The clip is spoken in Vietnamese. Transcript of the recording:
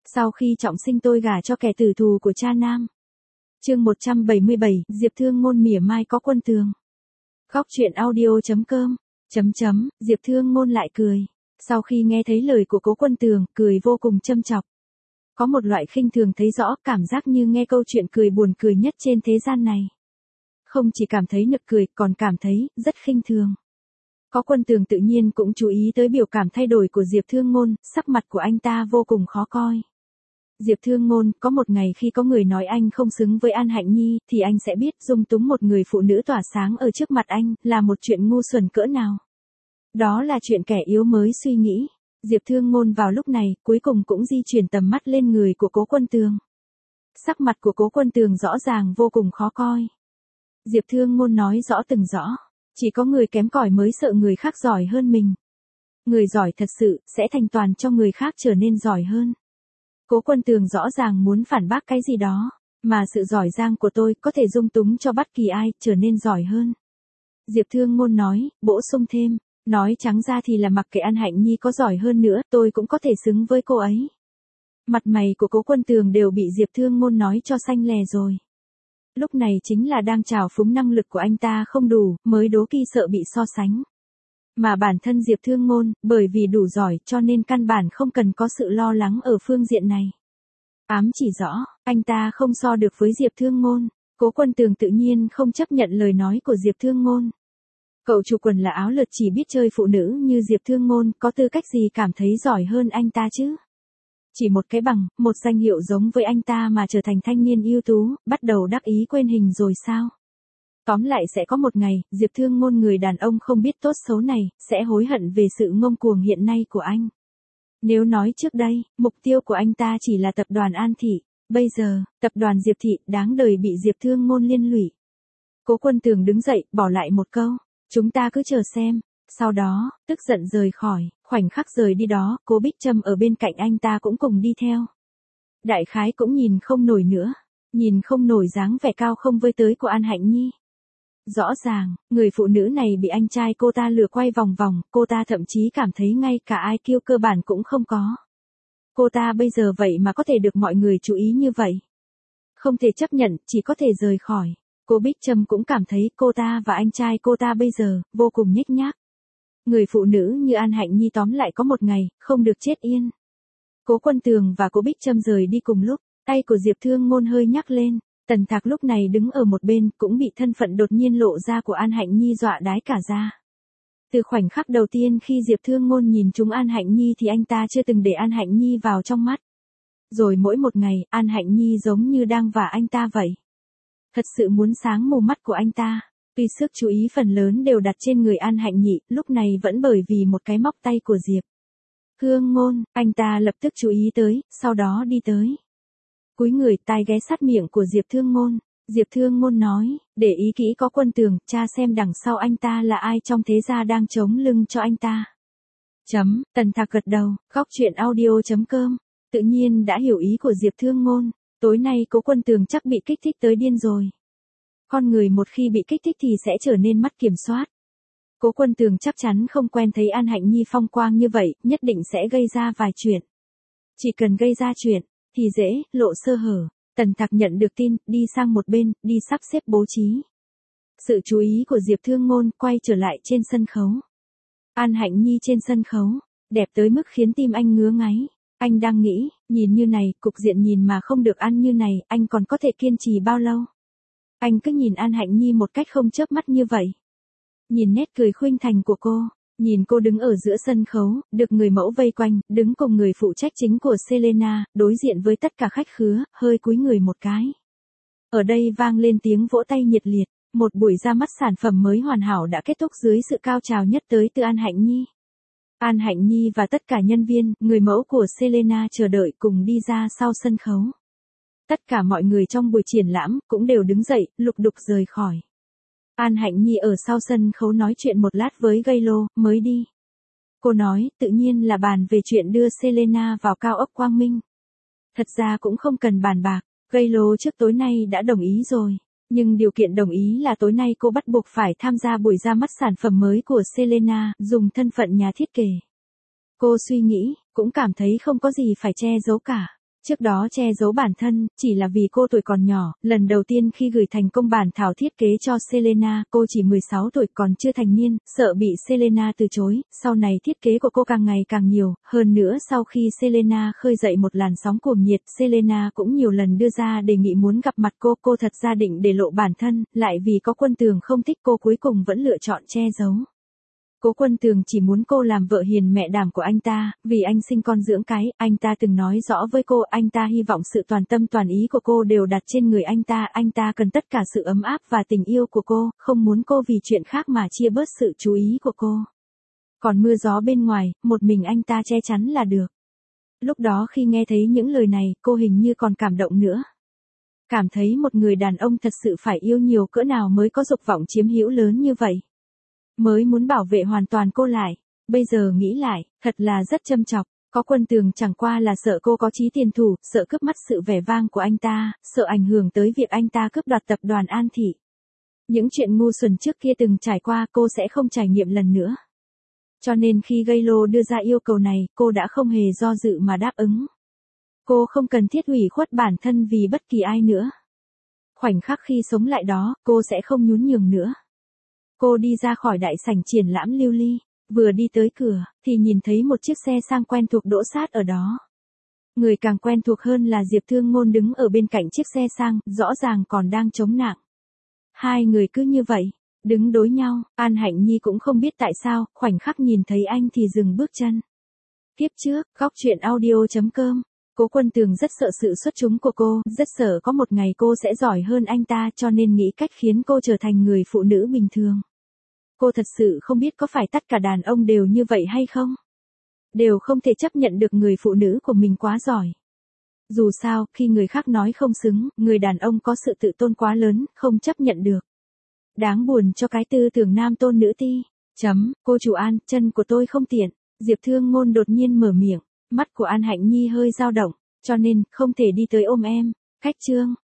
Sau khi trọng sinh tôi gả cho kẻ tử thù của cha nam. Chương 177, Diệp Thương Ngôn mỉa mai có Quân Tường. Góc truyện audio.com. Diệp Thương Ngôn lại cười. Sau khi nghe thấy lời của Cố Quân Tường, cười vô cùng châm chọc. Có một loại khinh thường thấy rõ, cảm giác như nghe câu chuyện cười buồn cười nhất trên thế gian này. Không chỉ cảm thấy nực cười, còn cảm thấy rất khinh thường. Có Quân Tường tự nhiên cũng chú ý tới biểu cảm thay đổi của Diệp Thương Ngôn, sắc mặt của anh ta vô cùng khó coi. Diệp Thương Ngôn, có một ngày khi có người nói anh không xứng với An Hạnh Nhi, thì anh sẽ biết dung túng một người phụ nữ tỏa sáng ở trước mặt anh, là một chuyện ngu xuẩn cỡ nào. Đó là chuyện kẻ yếu mới suy nghĩ. Diệp Thương Ngôn vào lúc này, cuối cùng cũng di chuyển tầm mắt lên người của Cố Quân Tường. Sắc mặt của Cố Quân Tường rõ ràng vô cùng khó coi. Diệp Thương Ngôn nói rõ từng rõ. Chỉ có người kém cỏi mới sợ người khác giỏi hơn mình. Người giỏi thật sự, sẽ thành toàn cho người khác trở nên giỏi hơn. Cố Quân Tường rõ ràng muốn phản bác cái gì đó, mà sự giỏi giang của tôi có thể dung túng cho bất kỳ ai trở nên giỏi hơn. Diệp Thương Ngôn nói, bổ sung thêm, nói trắng ra thì là mặc kệ An Hạnh Nhi có giỏi hơn nữa, tôi cũng có thể xứng với cô ấy. Mặt mày của Cố Quân Tường đều bị Diệp Thương Ngôn nói cho xanh lè rồi. Lúc này chính là đang trào phúng năng lực của anh ta không đủ, mới đố kỵ sợ bị so sánh. Mà bản thân Diệp Thương Ngôn, bởi vì đủ giỏi cho nên căn bản không cần có sự lo lắng ở phương diện này. Ám chỉ rõ, anh ta không so được với Diệp Thương Ngôn. Cố Quân Tường tự nhiên không chấp nhận lời nói của Diệp Thương Ngôn. Cậu chủ quần là áo lượt chỉ biết chơi phụ nữ như Diệp Thương Ngôn, có tư cách gì cảm thấy giỏi hơn anh ta chứ? Chỉ một cái bằng, một danh hiệu giống với anh ta mà trở thành thanh niên ưu tú, bắt đầu đắc ý quên hình rồi sao? Tóm lại sẽ có một ngày, Diệp Thương Ngôn người đàn ông không biết tốt xấu này, sẽ hối hận về sự ngông cuồng hiện nay của anh. Nếu nói trước đây, mục tiêu của anh ta chỉ là tập đoàn An Thị, bây giờ, tập đoàn Diệp Thị đáng đời bị Diệp Thương Ngôn liên lụy. Cố Quân Tường đứng dậy, bỏ lại một câu, chúng ta cứ chờ xem. Sau đó, tức giận rời khỏi, khoảnh khắc rời đi đó, Cố Bích Trâm ở bên cạnh anh ta cũng cùng đi theo. Đại khái cũng nhìn không nổi nữa, nhìn không nổi dáng vẻ cao không với tới của An Hạnh Nhi. Rõ ràng, người phụ nữ này bị anh trai cô ta lừa quay vòng vòng, cô ta thậm chí cảm thấy ngay cả IQ cơ bản cũng không có. Cô ta bây giờ vậy mà có thể được mọi người chú ý như vậy. Không thể chấp nhận, chỉ có thể rời khỏi. Cô Bích Trâm cũng cảm thấy cô ta và anh trai cô ta bây giờ, vô cùng nhếch nhác. Người phụ nữ như An Hạnh Nhi tóm lại có một ngày, không được chết yên. Cố Quân Tường và Cố Bích Trâm rời đi cùng lúc, tay của Diệp Thương Ngôn hơi nhắc lên. Tần Thạc lúc này đứng ở một bên, cũng bị thân phận đột nhiên lộ ra của An Hạnh Nhi dọa đái cả ra. Từ khoảnh khắc đầu tiên khi Diệp Thương Ngôn nhìn trúng An Hạnh Nhi thì anh ta chưa từng để An Hạnh Nhi vào trong mắt. Rồi mỗi một ngày, An Hạnh Nhi giống như đang vả anh ta vậy. Thật sự muốn sáng mù mắt của anh ta. Tuy sức chú ý phần lớn đều đặt trên người An Hạnh Nhi, lúc này vẫn bởi vì một cái móc tay của Diệp Thương Ngôn, anh ta lập tức chú ý tới, sau đó đi tới. Cúi người, tai ghé sát miệng của Diệp Thương Ngôn. Diệp Thương Ngôn nói, để ý kỹ có Quân Tường, tra xem đằng sau anh ta là ai trong thế gia đang chống lưng cho anh ta. Tần Thạc gật đầu, góc truyện audio.com. Tự nhiên đã hiểu ý của Diệp Thương Ngôn. Tối nay Cố Quân Tường chắc bị kích thích tới điên rồi. Con người một khi bị kích thích thì sẽ trở nên mất kiểm soát. Cố Quân Tường chắc chắn không quen thấy An Hạnh Nhi phong quang như vậy, nhất định sẽ gây ra vài chuyện. Chỉ cần gây ra chuyện, thì dễ lộ sơ hở. Tần Thạc nhận được tin, đi sang một bên, đi sắp xếp bố trí. Sự chú ý của Diệp Thương Ngôn quay trở lại trên sân khấu. An Hạnh Nhi trên sân khấu, đẹp tới mức khiến tim anh ngứa ngáy. Anh đang nghĩ, nhìn như này, cục diện nhìn mà không được ăn như này, anh còn có thể kiên trì bao lâu? Anh cứ nhìn An Hạnh Nhi một cách không chớp mắt như vậy. Nhìn nét cười khuynh thành của cô. Nhìn cô đứng ở giữa sân khấu, được người mẫu vây quanh, đứng cùng người phụ trách chính của Selena, đối diện với tất cả khách khứa, hơi cúi người một cái. Ở đây vang lên tiếng vỗ tay nhiệt liệt, một buổi ra mắt sản phẩm mới hoàn hảo đã kết thúc dưới sự cao trào nhất tới từ An Hạnh Nhi. An Hạnh Nhi và tất cả nhân viên, người mẫu của Selena chờ đợi cùng đi ra sau sân khấu. Tất cả mọi người trong buổi triển lãm cũng đều đứng dậy, lục đục rời khỏi. An Hạnh Nhi ở sau sân khấu nói chuyện một lát với Gaylo, mới đi. Cô nói, tự nhiên là bàn về chuyện đưa Selena vào cao ốc Quang Minh. Thật ra cũng không cần bàn bạc, Gaylo trước tối nay đã đồng ý rồi. Nhưng điều kiện đồng ý là tối nay cô bắt buộc phải tham gia buổi ra mắt sản phẩm mới của Selena, dùng thân phận nhà thiết kế. Cô suy nghĩ, cũng cảm thấy không có gì phải che giấu cả. Trước đó che giấu bản thân, chỉ là vì cô tuổi còn nhỏ, lần đầu tiên khi gửi thành công bản thảo thiết kế cho Selena, cô chỉ 16 tuổi còn chưa thành niên, sợ bị Selena từ chối, sau này thiết kế của cô càng ngày càng nhiều, hơn nữa sau khi Selena khơi dậy một làn sóng cuồng nhiệt, Selena cũng nhiều lần đưa ra đề nghị muốn gặp mặt cô thật ra định để lộ bản thân, lại vì có Quân Tường không thích cô cuối cùng vẫn lựa chọn che giấu. Cố Quân Tường chỉ muốn cô làm vợ hiền mẹ đảm của anh ta, vì anh sinh con dưỡng cái, anh ta từng nói rõ với cô, anh ta hy vọng sự toàn tâm toàn ý của cô đều đặt trên người anh ta cần tất cả sự ấm áp và tình yêu của cô, không muốn cô vì chuyện khác mà chia bớt sự chú ý của cô. Còn mưa gió bên ngoài, một mình anh ta che chắn là được. Lúc đó khi nghe thấy những lời này, cô hình như còn cảm động nữa. Cảm thấy một người đàn ông thật sự phải yêu nhiều cỡ nào mới có dục vọng chiếm hữu lớn như vậy. Mới muốn bảo vệ hoàn toàn cô lại. Bây giờ nghĩ lại, thật là rất châm chọc. Có Quân Tường chẳng qua là sợ cô có chí tiền thủ, sợ cướp mất sự vẻ vang của anh ta, sợ ảnh hưởng tới việc anh ta cướp đoạt tập đoàn An Thị. Những chuyện ngu xuẩn trước kia từng trải qua cô sẽ không trải nghiệm lần nữa. Cho nên khi Gaylo đưa ra yêu cầu này, cô đã không hề do dự mà đáp ứng. Cô không cần thiết hủy khuất bản thân vì bất kỳ ai nữa. Khoảnh khắc khi sống lại đó, cô sẽ không nhún nhường nữa. Cô đi ra khỏi đại sảnh triển lãm lưu ly, vừa đi tới cửa, thì nhìn thấy một chiếc xe sang quen thuộc đỗ sát ở đó. Người càng quen thuộc hơn là Diệp Thương Ngôn đứng ở bên cạnh chiếc xe sang, rõ ràng còn đang chống nạng. Hai người cứ như vậy, đứng đối nhau, An Hạnh Nhi cũng không biết tại sao, khoảnh khắc nhìn thấy anh thì dừng bước chân. Kiếp trước, góc truyện audio.com. Cố Quân Tường rất sợ sự xuất chúng của cô, rất sợ có một ngày cô sẽ giỏi hơn anh ta cho nên nghĩ cách khiến cô trở thành người phụ nữ bình thường. Cô thật sự không biết có phải tất cả đàn ông đều như vậy hay không? Đều không thể chấp nhận được người phụ nữ của mình quá giỏi. Dù sao, khi người khác nói không xứng, người đàn ông có sự tự tôn quá lớn, không chấp nhận được. Đáng buồn cho cái tư tưởng nam tôn nữ ti. Cô chủ An, chân của tôi không tiện. Diệp Thương Ngôn đột nhiên mở miệng. Mắt của An Hạnh Nhi hơi dao động, cho nên, không thể đi tới ôm em. Khách trương,